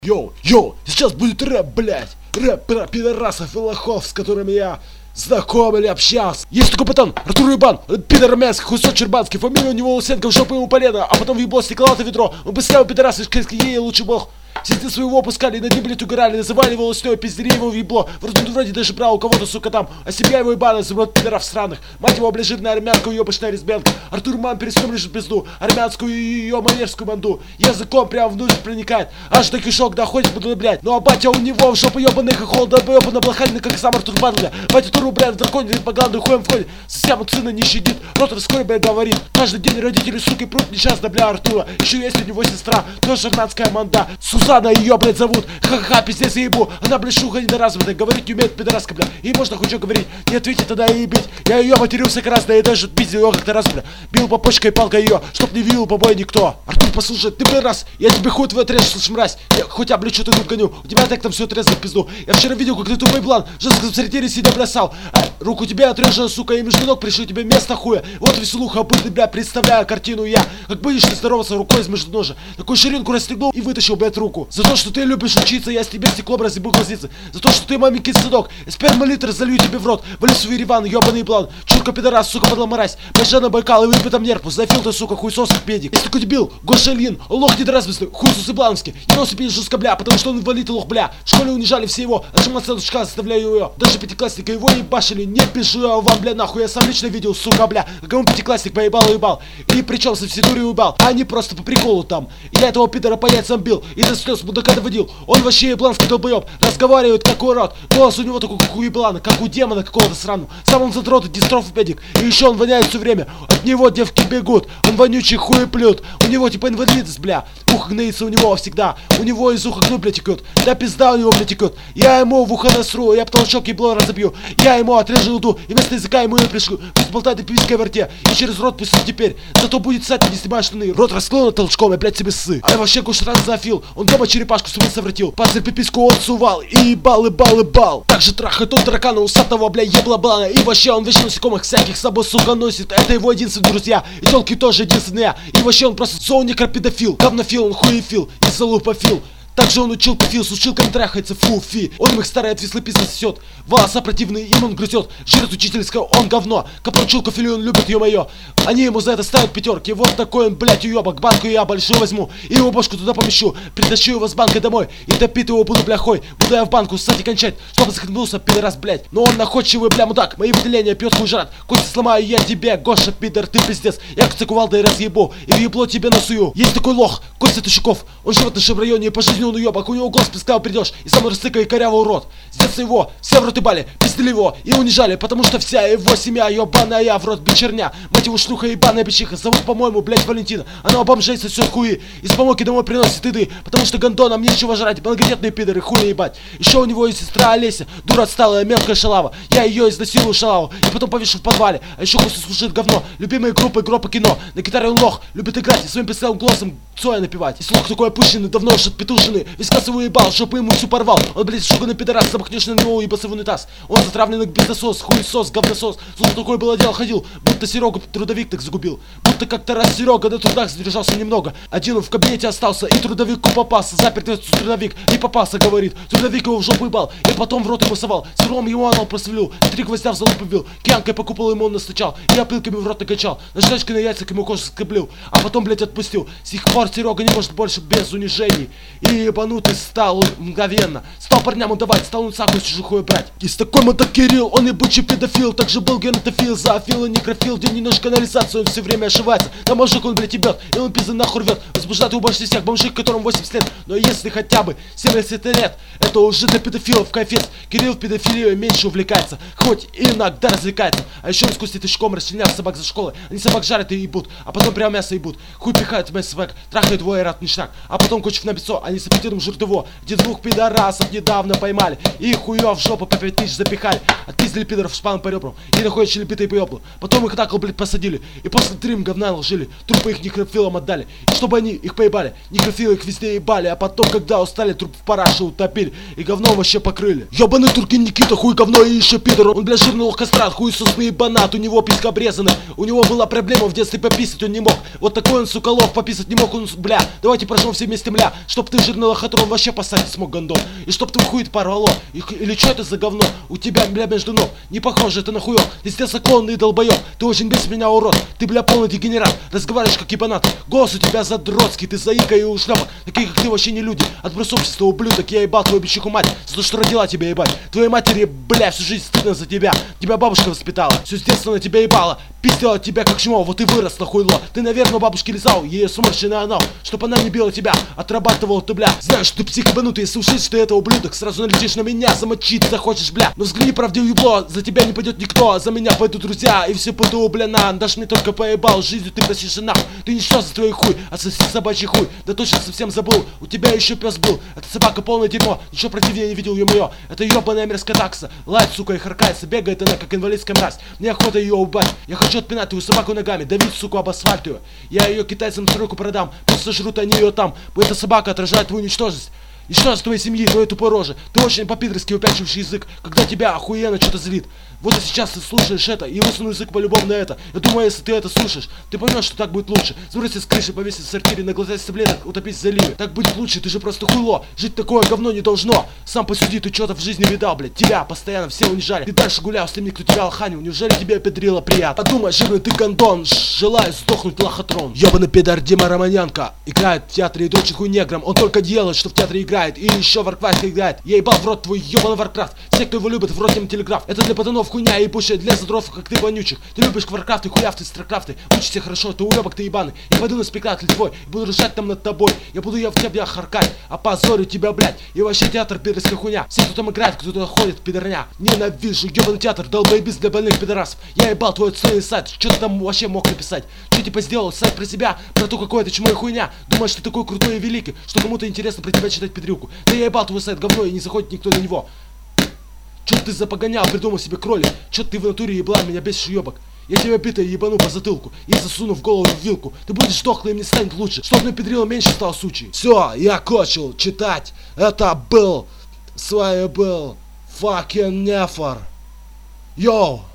Йоу, сейчас будет рэп, блять. Рэп про пидорасов и лохов, с которыми я знаком или общался. Есть такой пацан, Артур Ебан, пидор армянский, хуйсот чербанский. Фамилия у него Усенко, в жопу ему полено. А потом в ебло стекловато ведро. Он быстрее пидорасы, ей лучше бог. Все своего пускали, над ним, блядь, угорали. Называли его лоснёй, пиздери его в ебло. Вроде даже брал у кого-то, сука, там. А себя его ебано, заброд пидоров сраных. Мать его, блядь, жирная армянка, уёбочная лесбиянка. Артур Ман перестом лежит пизду. Армянскую и её манежскую банду. Языком прям внутрь проникает. Аж до кишок доходит, буду, блядь. Ну а батя у него в жопу ебаных и холода ебаный блохальный, как сам Артур Ман, блядь. Батя Туру, блядь, в драконе, по гланду хуем входит. Совсем от сына не щадит, рот раскрой, блядь, говорит. Каждый день родители, суки, прут несчастно, бля, Артура. Еще есть у него сестра, тоже армянская манда. Сузанна ее, блядь, зовут. Ха-ха, пиздец, я ебу. Она, блядь, шуха недоразвитая, говорить не умеет, пидораска, бля. Ей можно хоть что говорить, не ответить тогда и бить. Я ее матерился красно и даже пиздил ее как-то раз, бля. Бил по почкой и палкой ее, чтоб не видел побоя никто. Артур, послушай, ты, блядь, раз, я тебе хуй твой отрежу, слышь, мразь. Я хотя, блядь, что ты тут гоню, у тебя так там все отрезано в пизду. Я вчера видел, как ты тупой план, жестко в сортире сидя плясал. Руку тебе отрежу, сука, и между ног пришлю тебе место хуя. Вот веселуха будет, бля, представляю картину я. Как будешь ты здороваться рукой из между ножа. Такую ширинку расстегнул и вытащил, блядь, руку. За то, что ты любишь учиться, я с тебе стеклом разъебу глазицы. За то, что ты маменькин сынок, спермолитр залью тебе в рот. В лесу Ереван, ебаный план. Чурка пидорас, сука, подломарась. Бэджана Байкал и выпей там нерпу. Зафил ты, сука, хуйсос педик. Есть такой дебил, Гоша Ильин, лох недоразвестный, хуйсус Иблановский. Его пить жестко, бля, потому что он инвалид и лох, бля. В школе унижали все его, отжиматься от шка, заставляю ее. Даже пятиклассника его ебашили, не пишу я вам, бля, нахуй. Я сам лично видел, сука, бля. Как ему пятиклассник поебал и ебал. И причем со всей дури уебал, а не просто по приколу там. Я этого пидора по яйцам бил и до слез мудака доводил. Он вообще ебланский долбоеб, разговаривает как урод. Голос у него такой, как у еблана, как у демона какого-то сраного. Сам он задрот и дистрофопедик. И еще он воняет все время. От него девки бегут, он вонючий хуеплют. У него типа инвалидность, бля. Ухо гноится у него всегда. У него из уха гной, бля, текет. Да пизда у него, бля, текет. Я ему в ухо насру, я потолочок ебло разобью. Я ему отрежу лду и вместо языка ему ее пришлю. Пусть болтает и пивицкой верте. И через рот пусть теперь. Зато будет ссать, не снимая штаны. Рот расклонен толчком, я, блядь, себе ссы. А я вообще куш раз зафил. Он дома черепашку с ума совратил. Пацан пиписку он сувал. И ебал, ебал, ебал. Так же трахает он таракана усатого, бля, еблоблана. И вообще он вечно насекомых всяких с собой, сука, носит. Это его единственные друзья. И телки тоже единственные. И вообще он просто зоонекропедофил. Говнофил, он хуефил и залупофил. Также он учил пофил, с училками трахается, фу-фи. Он их старый отвислый пиздец сосет. Волоса противные, им он грызет. Жрет учительское, он говно. Капручил кофелю, он любит, ё-моё. Они ему за это ставят пятерки. Вот такой он, блядь, уёбок. Банку я большую возьму и его бошку туда помещу. Притащу его с банкой домой и топить его буду, бляхой. Буду я в банку ссать и кончать, чтобы захлебнулся, пидорас, блядь. Но он находчивый, бля, мудак. Мои выделения пьет хуй жрат. Кости сломаю я тебе, Гоша, пидор, ты пиздец. Я к кувалдой разъебу и в ебло тебе насую. Есть такой лох, Костя Тущаков. Он живет в нашем районе и по жизни он уёбок. У него голос пискал придешь и сам растыкай корявый урод. С детства его все в рот ебали, пиздили его и унижали, потому что вся его семья ебаная в рот бичерня. Мать его шлюха ебаная бичиха. Зовут, по-моему, блядь, Валентина. Она бомжей сосет хуи. Из помойки домой приносит еды, потому что гондонам нечего жрать. Благодетные пидоры, хули ебать. Еще у него есть сестра Олеся, дура отсталая, мелкая шалава. Я ее изнасилую, шалаву, и потом повешу в подвале. А еще Костя слушает говно. Любимые группы, группа кино. На гитаре он лох, любит играть и своим песклявым голосом Цоя напевать. И слух такой опущенный, давно уж отпетушенный. Весь кассовый ебал, жопу ему всю порвал. Он, блядь, шуганный пидорас, замахнешь на него и ебаться в унитаз. Он затравленный бизнесос, хуесос, говносос. Слух такое было дело ходил, будто Серегу трудовик так загубил. Будто как-то раз Серега на трудах задержался немного. Один он в кабинете остался и трудовику попался. Запертый трудовик и попался, говорит. Трудовик его в жопу ебал и потом в рот ему совал. Сверлом ему анал просверлил, 3 гвоздя в залу побил. Киянкой по куполу ему он настучал и опилками в рот накачал. Наждачкой на яйцах ему кожу скоблил, а потом, блядь, отпустил. С тех пор Серега не может больше без унижений. И ебанутый стал мгновенно. Стал парням давать, стал он саку с чужую брать. Есть такой мудак Кирилл, он ебучий педофил. Также был генетофил, зоофил и некрофил. Где немножко канализацию, он все время ошивается. Там мужик он, блядь, ебет, и он пизды нахуй рвет. Возбуждает его больше всех бомжей, которым 80 лет. Но если хотя бы 70 лет, это уже для педофилов кайфец. Кирилл в педофилию меньше увлекается, хоть и иногда развлекается. А еще он с Костей Тычком расчленяют собак за школой. Они собак жарят и ебут, а потом прямо мясо ебут. Хуй пихают в мясо собак, трахают его и рад ништяк. А потом кончив на бицо, они с аппетитом жрут его. Где 2 пидорасов недавно поймали и хуев в жопу по 5000 запихали. Отпиздили пидоров шпаном по ребрам и находят челепитые по еблу. Потом их так, блядь, посадили и после 3 говна ложили. Трупы их некрофилам отдали, и чтобы они их поебали. Некрофилы их везде ебали, а потом, когда устали, труп в параше утопили и говном вообще покрыли. Ёбаный Туркин Никита, хуй говно и еще пидор. Он, бля, жирный лохострат, хуй сосный ебанат. У него писька обрезанная, у него была проблема в детстве, пописать он не мог. Вот такой он, сука, лох, пописать не мог он, бля. Давайте прожмем все вместе, мля, чтоб ты жирный Черный лохотрон вообще посадить смог гондон. И чтоб твой хуй порвало. Или что это за говно? У тебя, бля, между ног. Не похоже это на хуёв. Ты здесь законный долбоёб. Ты очень бесишь меня, урод. Ты, бля, полный дегенерат. Разговариваешь как ебанат. Голос у тебя задротский. Ты заика и ушлепок. Такие как ты вообще не люди. Отброс общества, ублюдок. Я ебал твою бичиху мать. За то, что родила тебя ебать. Твоей матери, бля, всю жизнь стыдно за тебя. Тебя бабушка воспитала. Все с детства на тебя ебала. Пиздила тебя как чмо. Вот и вырос на хуйло. Ты, наверное, бабушке лизал. Ее сумасшедший анал. Чтоб она не била тебя. Отрабатывал ты, бля. Знаешь, что ты псих ебанутый. Если услышишь ты это, ублюдок, сразу налетишь на меня. Замочить захочешь, бля. Но взгляни, правде ебло. За тебя не пойдет никто. За меня пойдут друзья. И все ПТУ, бля, на. Даже мне только поебал. Жизнью ты просишь нахуй. Ты ничто за твой хуй. Отсоси собачий хуй. Да точно совсем забыл. У тебя еще пес был. Это собака полное дерьмо. Ничего противнее не видел, ё-моё. Это ебаная мерзкая такса. Лает, сука, и харкается. Бегает она, как инвалидская мразь. Мне охота ее убать. Я хочу отпинать твою собаку ногами. Давить, суку, об асфальт ее. Я ее китайцам на стройку продам. Пусть сожрут они ее там. Эта собака отражает твою ничтожность. Ничтожность твоей семьи, твоей тупой рожи. Ты очень по-пидорски упячивающий язык, когда тебя охуенно что-то злит. Вот и сейчас ты слушаешь это, и высуну язык по-любому на это. Я думаю, если ты это слушаешь, ты поймешь, что так будет лучше. Сбросить с крыши, повесить в сортире, на глаза таблеток, утопить в заливе. Так будет лучше, ты же просто хуйло. Жить такое говно не должно. Сам посуди, ты что-то в жизни видал, блядь. Тебя постоянно все унижали. Ты дальше гулял с теми, кто тебя лоханил. Неужели тебе педрило приятно? Подумай, жирный ты гондон. Желаю сдохнуть лохотрон. Ёбаный пидор Дима Романенко играет в театре и дрочит хуй негром. Он только делает, что в театре играет. И еще в Warcraft играет. Я ебал в рот твой ебаный Warcraft. Все, кто его любит, в рот им телеграф. Это для пацанов хуйня и пущая для задров, как ты вонючих. Ты любишь Warcraft и хуявты, старкрафты. Учишься хорошо, ты уебок, ты ебаный. Я пойду на спектакль твой и буду ржать там над тобой. Я буду в тебя харкать, опозорю тебя, блядь. И вообще театр пидорская хуйня. Все, кто там играет, кто туда ходит, пидорня. Ненавижу ебаный театр, долбоебиз для больных пидорасов. Я ебал твой отстойный сайт. Что ты там вообще мог написать? Что типа сделал сайт про себя, про то, какое ты чмо и хуйня. Думаешь, ты такой крутой и великий, что кому-то интересно про тебя читать педрюку. Да я ебал твой сайт говно, и не заходит никто на него. Чё ты запогонял, придумал себе кролик? Чё ты в натуре еблан, меня бесишь, ёбок? Я тебя битой ебану по затылку и засуну в голову вилку. Ты будешь дохлый, и мне станет лучше. Чтоб мне педрило меньше стал случай. Все, я кончил читать. Это был, с вами был fucking Нефор. Йоу!